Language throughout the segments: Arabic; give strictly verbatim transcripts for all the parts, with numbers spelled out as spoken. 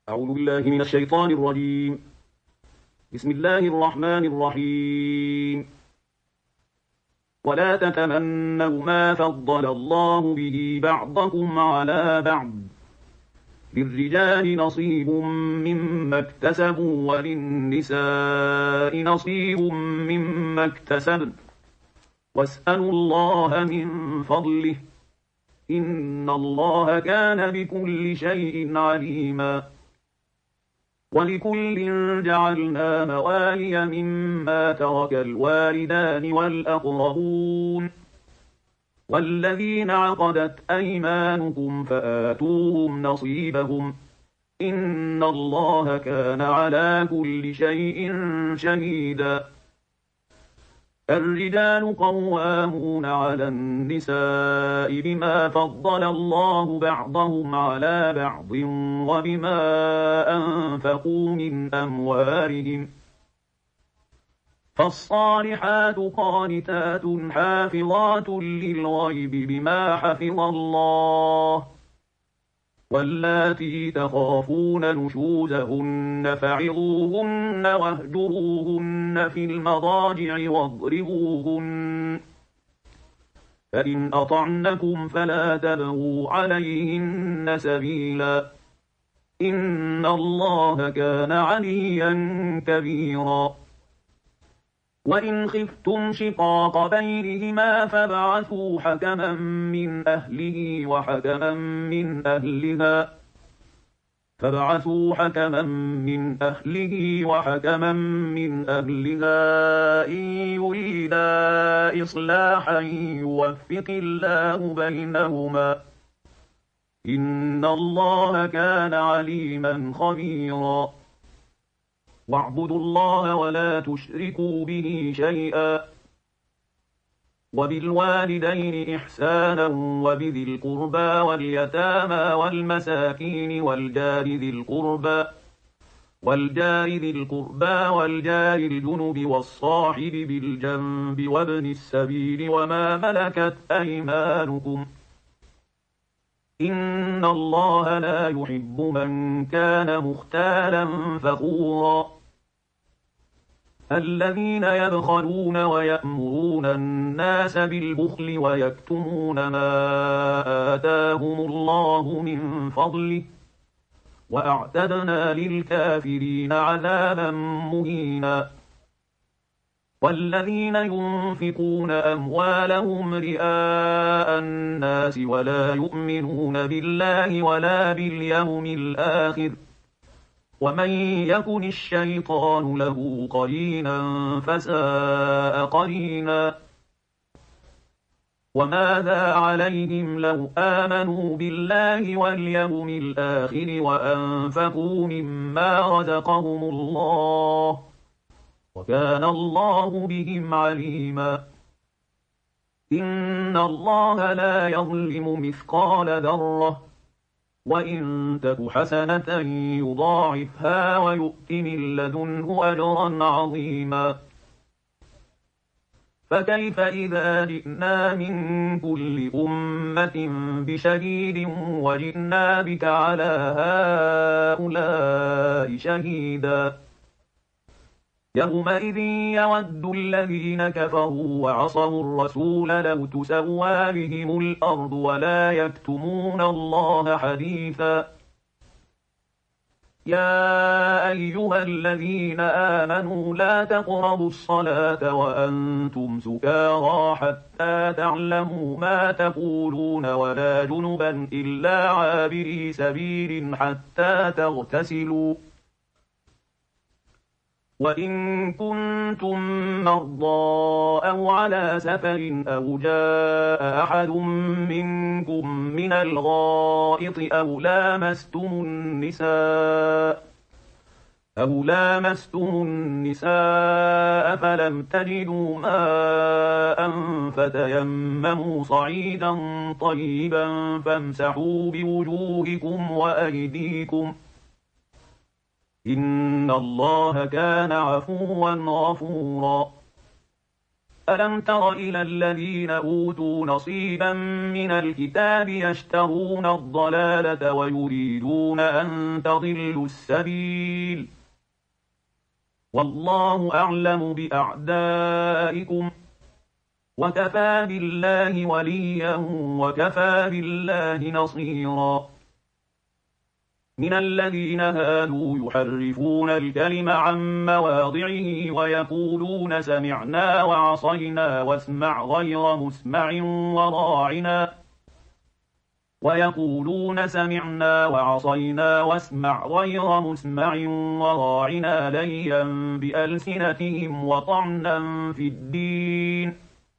أعوذ بالله من الشيطان الرجيم. بسم الله الرحمن الرحيم. ولا تتمنوا ما فضل الله به بعضكم على بعض، للرجال نصيب مما اكتسبوا وللنساء نصيب مما اكتسبن، واسألوا الله من فضله، إن الله كان بكل شيء عليما. ولكل جعلنا موالي مما ترك الوالدان والأقربون والذين عقدت أيمانكم فآتوهم نصيبهم، إن الله كان على كل شيء شهيدا. الرجال قوامون على النساء بما فضل الله بعضهم على بعض وبما أنفقوا من أموالهم، فالصالحات قانتات حافظات للغيب بما حفظ الله، واللاتي تخافون نشوزهن فعظوهن واهجروهن في المضاجع واضربوهن، فإن أطعنكم فلا تبغوا عليهن سبيلا، إن الله كان عليا كبيرا. وإن خفتم شقاق بينهما فابعثوا حكما من أهله وحكما من أهلها فابعثوا حكما من أهله وحكما من أهلها إن يريدا إصلاحا يوفق الله بينهما، إن الله كان عليما خبيرا. واعبدوا الله ولا تشركوا به شيئا، وبالوالدين إحسانا وبذي القربى واليتامى والمساكين والجار ذي القربى والجار ذي القربى والجار الجنب والصاحب بالجنب وابن السبيل وما ملكت أيمانكم، إن الله لا يحب من كان مختالا فخورا. الذين يبخلون ويأمرون الناس بالبخل ويكتمون ما آتاهم الله من فضله، وأعتدنا للكافرين عذابا مهينا. والذين ينفقون أموالهم رئاء الناس ولا يؤمنون بالله ولا باليوم الآخر، ومن يكن الشيطان له قرينا فساء قرينا. وماذا عليهم لو آمنوا بالله واليوم الآخر وأنفقوا مما رزقهم الله، وكان الله بهم عليما. إن الله لا يظلم مثقال ذرة، وإن تك حسنة يضاعفها ويؤت من لدنه أجرا عظيما. فكيف إذا جئنا من كل أمة بشهيد وجئنا بك على هؤلاء شهيدا، يومئذ يود الذين كفروا وعصوا الرسول لو تسوى بهم الأرض ولا يكتمون الله حديثا. يا أيها الذين آمنوا لا تقربوا الصلاة وأنتم سكارى حتى تعلموا ما تقولون ولا جنبا إلا عابري سبيل حتى تغتسلوا، وإن كنتم مرضى أو على سفر أو جاء أحد منكم من الغائط أو لامستم النساء أو لامستم النساء فلم تجدوا ماء فتيمموا صعيدا طيبا فامسحوا بوجوهكم وأيديكم، إن الله كان عفوا غفورا. ألم تر إلى الذين أوتوا نصيبا من الكتاب يشترون الضلالة ويريدون أن تضلوا السبيل والله أعلم بأعدائكم وكفى بالله وليا وكفى بالله نصيرا من الذين هادوا يحرفون الكلم عن مواضعه ويقولون سمعنا وعصينا واسمع غير مسمع وراعنا ويقولون سمعنا وعصينا واسمع غير مسمع وراعنا ليا بألسنتهم وطعنا في الدين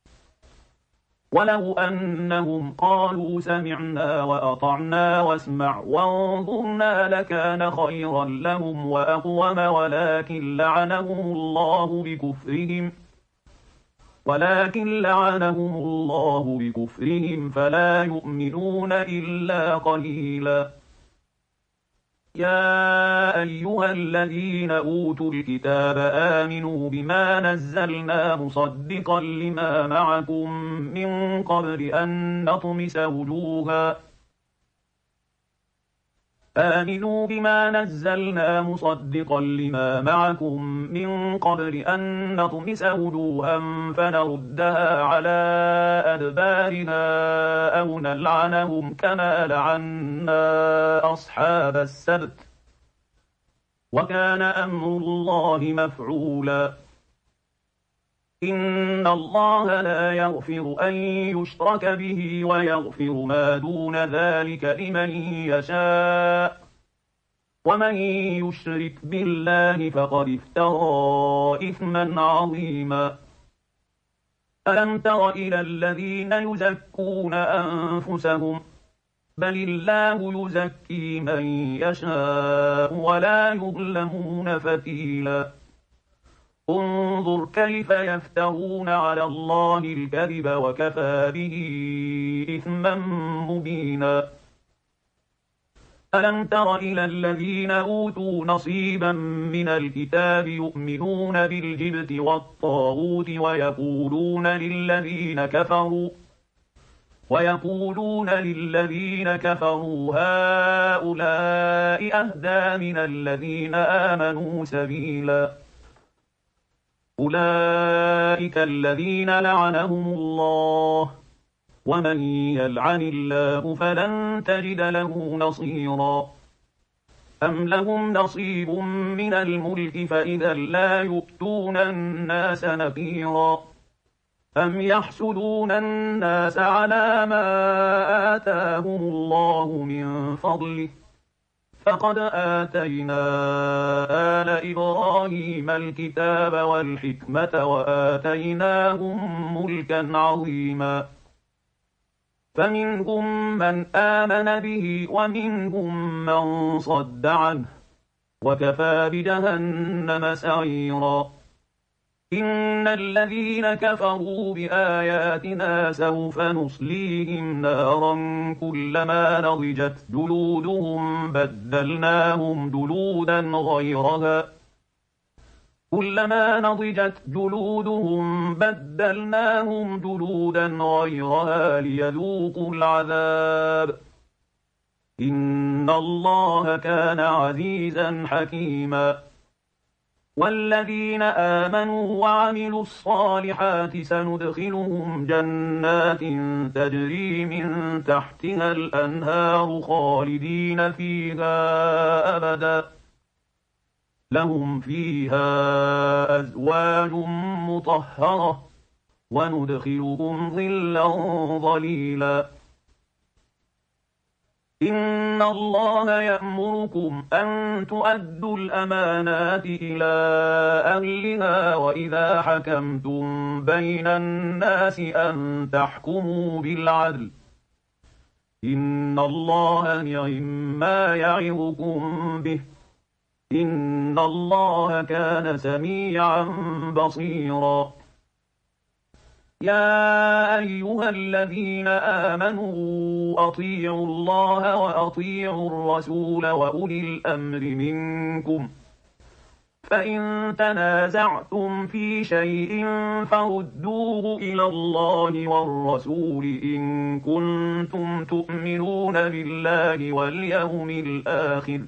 ولو أنهم قالوا سمعنا وأطعنا واسمع وانظرنا لكان خيرا لهم وأقوم ولكن لعنهم الله بكفرهم ولكن لعنهم الله بكفرهم فلا يؤمنون إلا قليلا يا أيها الذين أوتوا الكتاب آمنوا بما نزلنا مصدقا لما معكم من قبل أن نطمس وجوها آمنوا بما نزلنا مصدقا لما معكم من قبل أن نطمس وجوها فنردها على أدبارها أو نلعنهم كما لعنا أصحاب السبت وكان أمر الله مفعولا إن الله لا يغفر أن يشرك به ويغفر ما دون ذلك لمن يشاء ومن يشرك بالله فقد افترى إثما عظيما ألم تر إلى الذين يزكون أنفسهم بل الله يزكي من يشاء ولا يظلمون فتيلا انظر كيف يفترون على الله الكذب وكفى به إثما مبينا ألم تر إلى الذين أوتوا نصيبا من الكتاب يؤمنون بالجبت والطاغوت ويقولون للذين كفروا ويقولون للذين كفروا هؤلاء أهدى من الذين آمنوا سبيلا أولئك الذين لعنهم الله ومن يلعن الله فلن تجد له نصيرا أم لهم نصيب من الملك فإذا لا يؤتون الناس نقيرا أم يحسدون الناس على ما آتاهم الله من فضله فقد آتينا آل إبراهيم الكتاب والحكمة وآتيناهم ملكا عظيما فمنهم من آمن به ومنهم من صد عنه وكفى بجهنم سعيرا إن الذين كفروا بآياتنا سوف نصليهم نارا كلما نضجت جلودهم بدلناهم جلودا غيرها كلما نضجت جلودهم بدلناهم جلودا غيرها ليذوقوا العذاب إن الله كان عزيزا حكيما والذين آمنوا وعملوا الصالحات سندخلهم جنات تجري من تحتها الأنهار خالدين فيها أبدا لهم فيها أزواج مطهرة وندخلهم ظلا ظليلا إن الله يأمركم أن تؤدوا الأمانات إلى أهلها وإذا حكمتم بين الناس أن تحكموا بالعدل إن الله نعما يعظكم به إن الله كان سميعا بصيرا يا أيها الذين آمنوا أطيعوا الله وأطيعوا الرسول وأولي الأمر منكم فإن تنازعتم في شيء فردوه إلى الله والرسول إن كنتم تؤمنون بالله واليوم الآخر،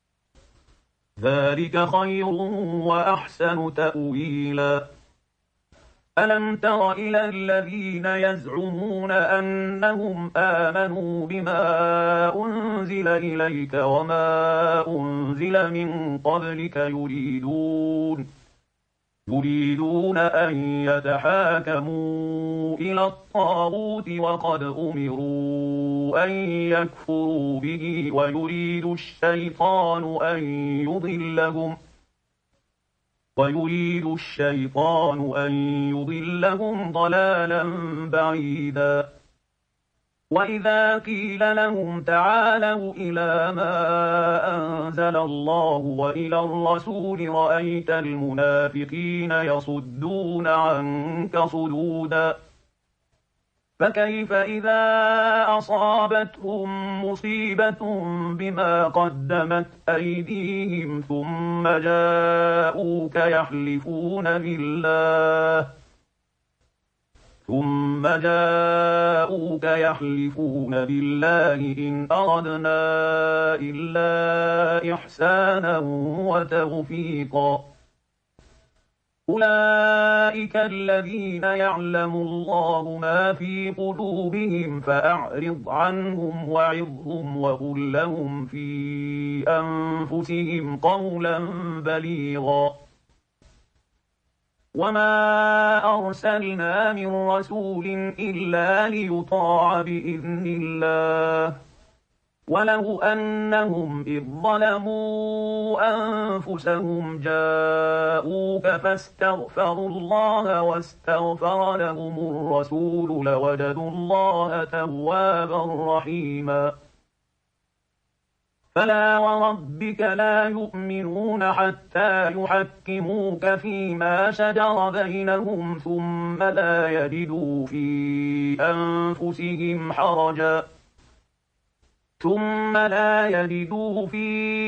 ذلك خير وأحسن تأويلا. ألم تر إلى الذين يزعمون أنهم آمنوا بما أنزل إليك وما أنزل من قبلك يريدون يريدون أن يتحاكموا إلى الطاغوت وقد أمروا أن يكفروا به ويريد الشيطان أن يضلهم ويريد الشيطان أن يضلهم ضلالا بعيدا. وإذا قيل لهم تعالوا إلى ما أنزل الله وإلى الرسول رأيت المنافقين يصدون عنك صدودا. فكيف إذا أصابتهم مصيبة بما قدمت أيديهم ثم جاءوك يحلفون بالله ثم جاءوك يحلفون بالله إن أردنا إلا إحسانا وتوفيقا. أولئك الذين يعلم الله ما في قلوبهم فأعرض عنهم وعظهم وقل لهم في أنفسهم قولا بليغا. وما أرسلنا من رسول إلا ليطاع بإذن الله ولو أنهم إذ ظلموا أنفسهم جاءوك فاستغفروا الله واستغفر لهم الرسول لوجدوا الله توابا رحيما. فلا وربك لا يؤمنون حتى يحكموك فيما شجر بينهم ثم لا يجدوا في أنفسهم حرجا ثم لا يجدوا في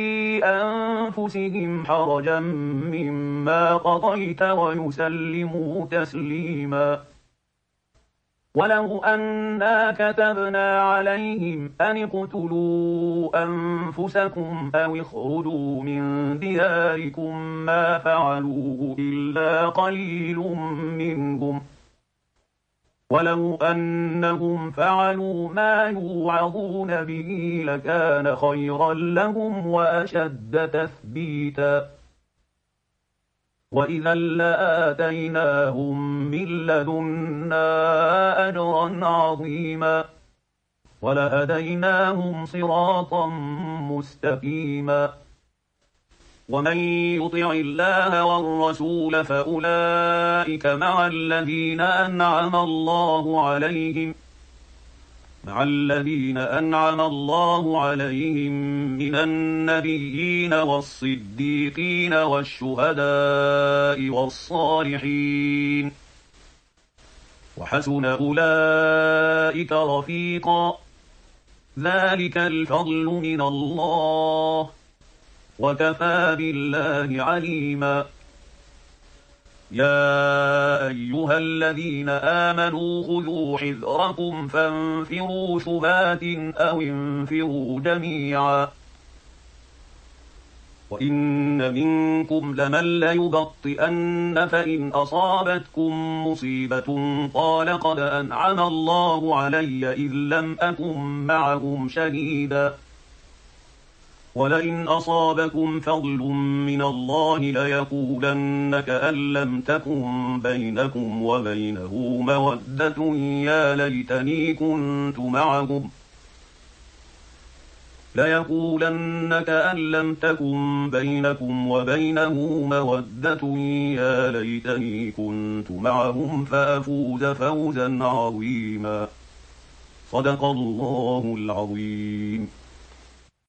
أنفسهم حرجا مما قضيت ويسلموا تسليما. ولو أنا كتبنا عليهم أن اقتلوا أنفسكم أو اخرجوا من دياركم ما فعلوه إلا قليل منهم ولو أنهم فعلوا ما يوعظون به لكان خيرا لهم وأشد تثبيتا. وإذا لآتيناهم من لدنا أجرا عظيما ولهديناهم صراطا مستقيما. ومن يطع الله والرسول فأولئك مع الذين أنعم الله عليهم مع الذين أنعم الله عليهم من النبيين والصديقين والشهداء والصالحين وحسن أولئك رفيقا. ذلك الفضل من الله وكفى بالله عليما. يا أيها الذين آمنوا خذوا حذركم فانفروا ثبات أو انفروا جميعا. وإن منكم لمن ليبطئن فإن أصابتكم مصيبة قال قد أنعم الله علي إذ لم أكن معهم شهيدا ولئن أصابكم فضل من الله ليقولن كأن لم تكن بينكم وبينه مودة يا ليتني كنت معهم ليقولن كأن لم تكن بينكم وبينه مودة يا ليتني كنت معهم فأفوز فوزا عظيما. صدق الله العظيم.